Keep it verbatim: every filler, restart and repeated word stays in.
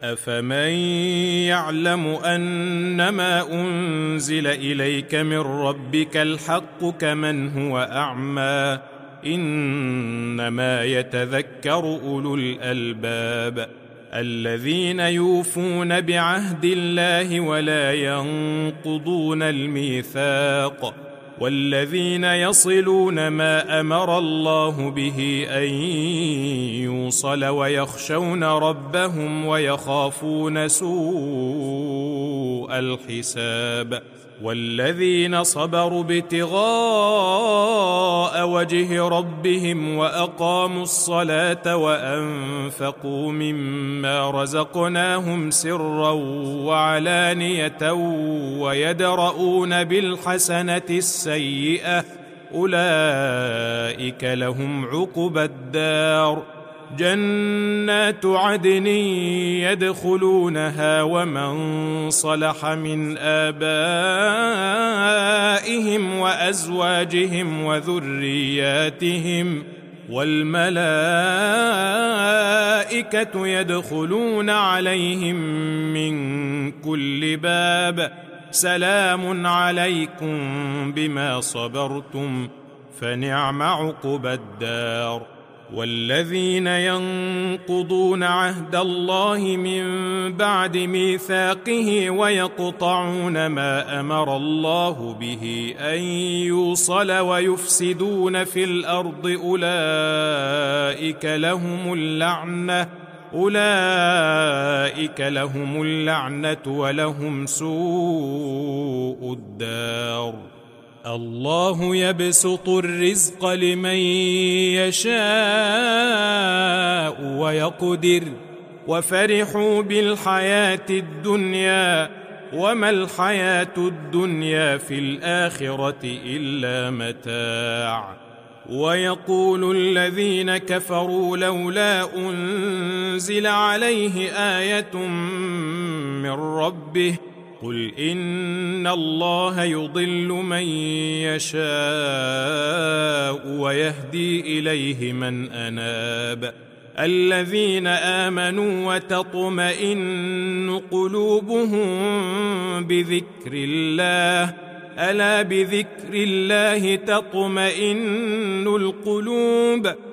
أفمن يعلم أنما أنزل إليك من ربك الحق كمن هو أعمى إنما يتذكر أولو الألباب الذين يوفون بعهد الله ولا ينقضون الميثاق والذين يصلون ما أمر الله به أن يوصل ويخشون ربهم ويخافون سوء الحساب والذين صبروا ابتغاء وجه ربهم وأقاموا الصلاة وأنفقوا مما رزقناهم سرا وعلانية ويدرؤون بالحسنة السيئة أولئك لهم عقبى الدار جنات عدن يدخلونها ومن صلح من آبائهم وأزواجهم وذرياتهم والملائكة يدخلون عليهم من كل باب سلام عليكم بما صبرتم فنعم عقبى الدار والذين ينقضون عهد الله من بعد ميثاقه ويقطعون ما أمر الله به أن يوصل ويفسدون في الأرض أولئك لهم اللعنة أولئك لهم اللعنة ولهم سوء الدار الله يبسط الرزق لمن يشاء ويقدر وفرحوا بالحياة الدنيا وما الحياة الدنيا في الآخرة إلا متاع ويقول الذين كفروا لولا أنزل عليه آية من ربه قل إن الله يضل من يشاء ويهدي إليه من أناب الذين آمنوا وتطمئن قلوبهم بذكر الله ألا بذكر الله تطمئن القلوب